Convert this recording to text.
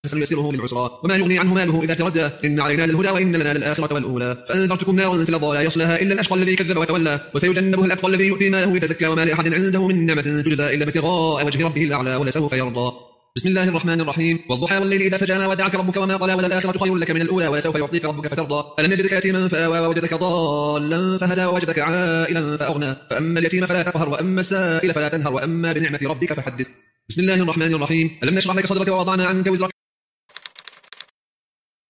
فسنيسره للعسرى وما يغني عنه ماله إذا تردى إن علينا للهدى وإن لنا للآخرة والأولى فأنذرتكم نارا تلظى لا يصلها إلا الأشقى الذي كذب وتولى وسيجنبها الأتقى الذي يؤتي ماله يتزكى وما لأحد عنده من نعمة تجزى إلا ابتغاء وجه ربه الأعلى ولسوف يرضى. بسم الله الرحمن الرحيم. والضحى والليل إذا سجى ما ودعك ربك وما قلى وللآخرة خير لك من الأولى ولسوف يعطيك ربك فترضى. ألم يجدك يتيما فآوى ووجدك ضالا فهدى ووجدك عائلا فأغنى فأما اليتيم فلا تقهر وأما السائل فلا تنهر وأما بنعمة ربك فحدث. بسم الله الرحمن الرحيم. ألم نشرح لك صدرك ووضعنا عنك وزرك